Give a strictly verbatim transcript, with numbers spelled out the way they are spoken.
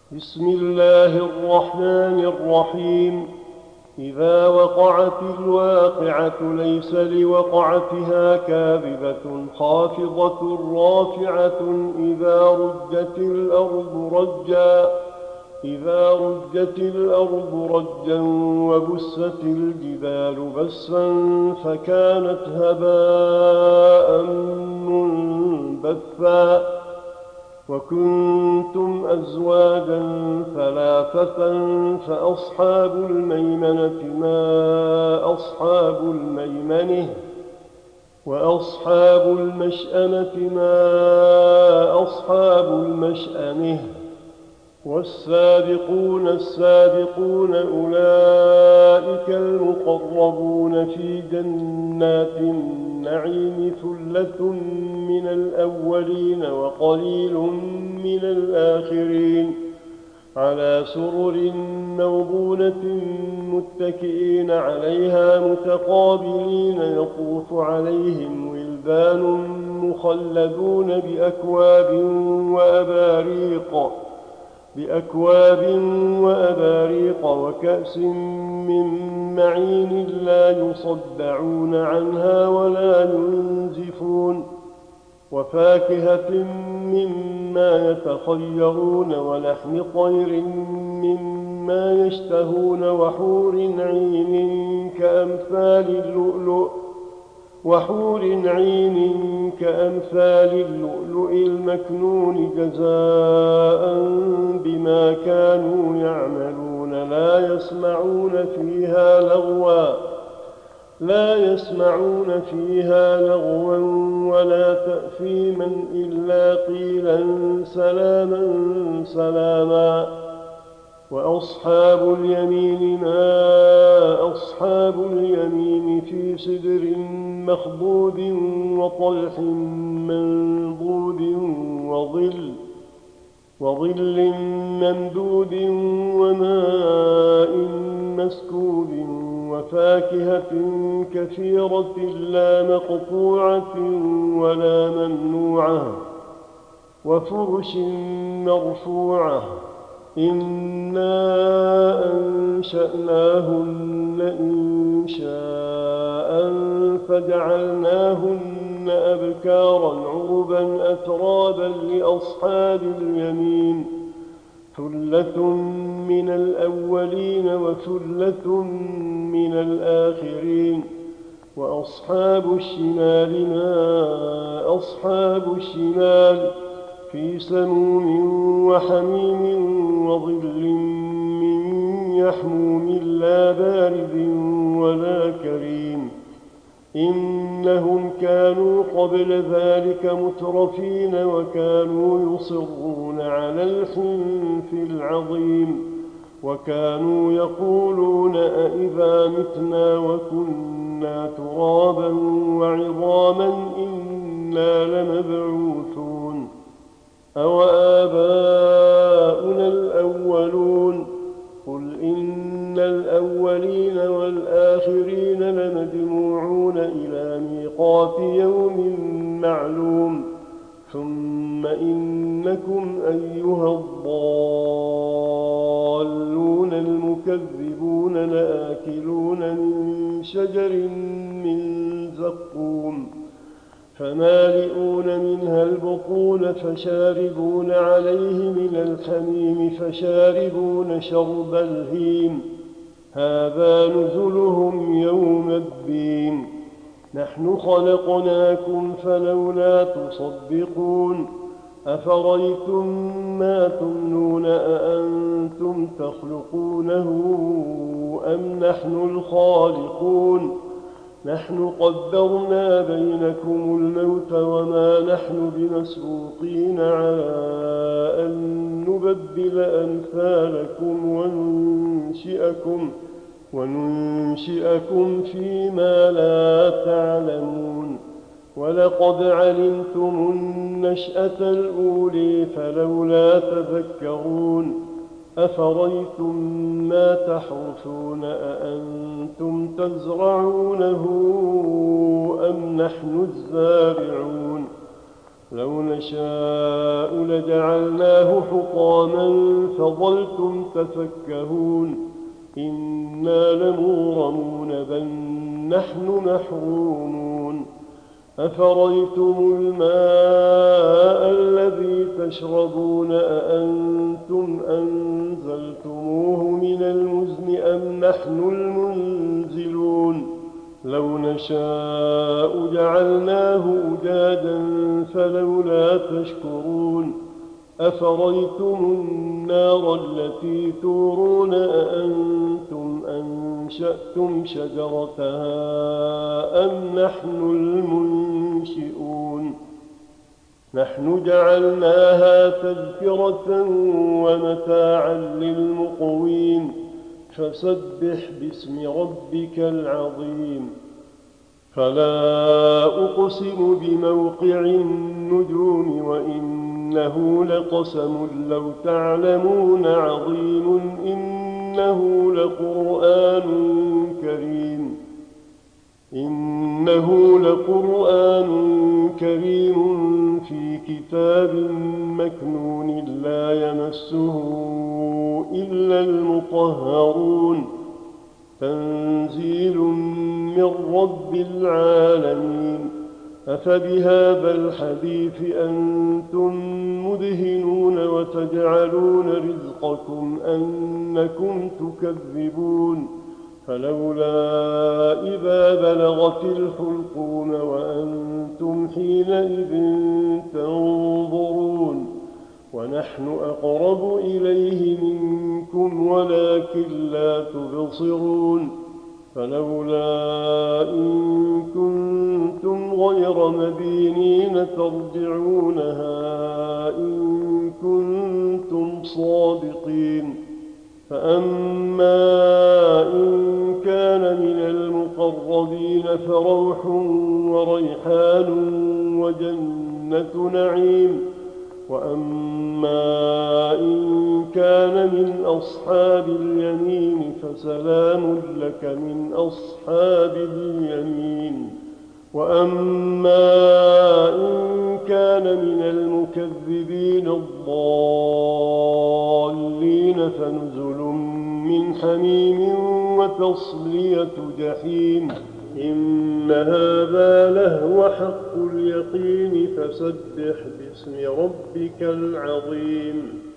بسم الله الرحمن الرحيم. إذا وقعت الواقعة ليس لوقعتها كاذبة خافضة رافعة إذا رجت الأرض رجا إذا رجت الأرض رجا وبست الجبال بسا فكانت هباء منبثا وكنتم أزواجا ثلاثة فأصحاب الميمنة ما أصحاب الميمنة وأصحاب المشأمة ما أصحاب المشأمة والسابقون السابقون أولئك المقربون في جنات النعيم ثلة من الأولين وقليل من الآخرين على سرر موضونة متكئين عليها متقابلين يطوف عليهم ولدان مخلدون بأكواب وأباريق بأكواب وأباريق وكأس من معين لا يصدعون عنها ولا ينزفون وفاكهة مما يتخيرون ولحم طير مما يشتهون وحور عين كأمثال اللؤلؤ وحور عين كأمثال اللؤلؤ المكنون جزاء بما كانوا يعملون لا يسمعون فيها لغوا لا يسمعون فيها لغوا ولا تأثيما إلا قيلا سلاما سلاما وأصحاب اليمين ما أصحاب اليمين في سدر مخضود وطلح منضود وظل وظل ممدود وماء مسكوب وفاكهة كثيرة لا مقطوعة ولا ممنوعة وفرش مرفوعة إنا أنشأناهن إنشاء فجعلناهن أبكارا عربا أترابا لأصحاب اليمين ثلة من الأولين وثلة من الآخرين وأصحاب الشمال ما أصحاب الشمال في سموم وحميم وظل من يحموم لا بارد ولا كريم إنهم كانوا قبل ذلك مترفين وكانوا يصرون على الحنث العظيم وكانوا يقولون أئذا متنا وكنا ترابا وعظاما إنا لمبعوثون أوآباؤنا الأولون قل إن الأولين والآخرين لمجموعون إلى ميقات يوم معلوم ثم إنكم أيها الضالون المكذبون لآكلون من شجر من زقوم فمالئون منها البطون فشاربون عليه من الحميم فشاربون شرب الهيم هذا نزلهم يوم الدين نحن خلقناكم فلولا تصدقون أفرأيتم ما تمنون أأنتم تخلقونه أم نحن الخالقون نحن قدرنا بينكم الموت وما نحن بمسبوقين على أن نبدل أمثالكم وننشئكم وننشئكم فيما لا تعلمون ولقد علمتم النشأة الأولى فلولا تذكرون أفرأيتم ما تحرثون أأنتم تزرعونه أم نحن الزارعون لو نشاء لجعلناه حطاما فظلتم تفكهون إنا لمغرمون بل نحن محرومون أفرأيتم الماء الذي تشربون أأنتم أنزلتموه من المزن أم نحن المنزلون لو نشاء جعلناه أجاجا فلولا تشكرون أفرأيتم النار التي تورون أأنتم أنشأتم شجرتها أم نحن المنشئون نحن جعلناها تذكرة ومتاعا للمقوين فسبح باسم ربك العظيم فلا أقسم بموقع النجوم وإنه لقسم لو تعلمون عظيم إنه لقرآن كريم إنه لقرآن كريم في كتاب مكنون لا يمسه إلا المطهرون تنزيل من رب العالمين أفبهذا الحديث أنتم مدهنون وتجعلون رزقكم أنكم تكذبون فلولا إذا بلغت الحلقوم وأنتم حينئذ تنظرون ونحن أقرب إليه منكم ولكن لا تبصرون فلولا إن كنتم غير مدينين ترجعونها إن كنتم صادقين فأما إن كان من المقربين فروح وريحان وجنة نعيم وأما إن كان من أصحاب اليمين فسلام لك من أصحاب اليمين وأما إن كان من المكذبين الضالين فنزل من حميم وتصلية جحيم إن هذا لهو حق اليقين فسبح باسم ربك العظيم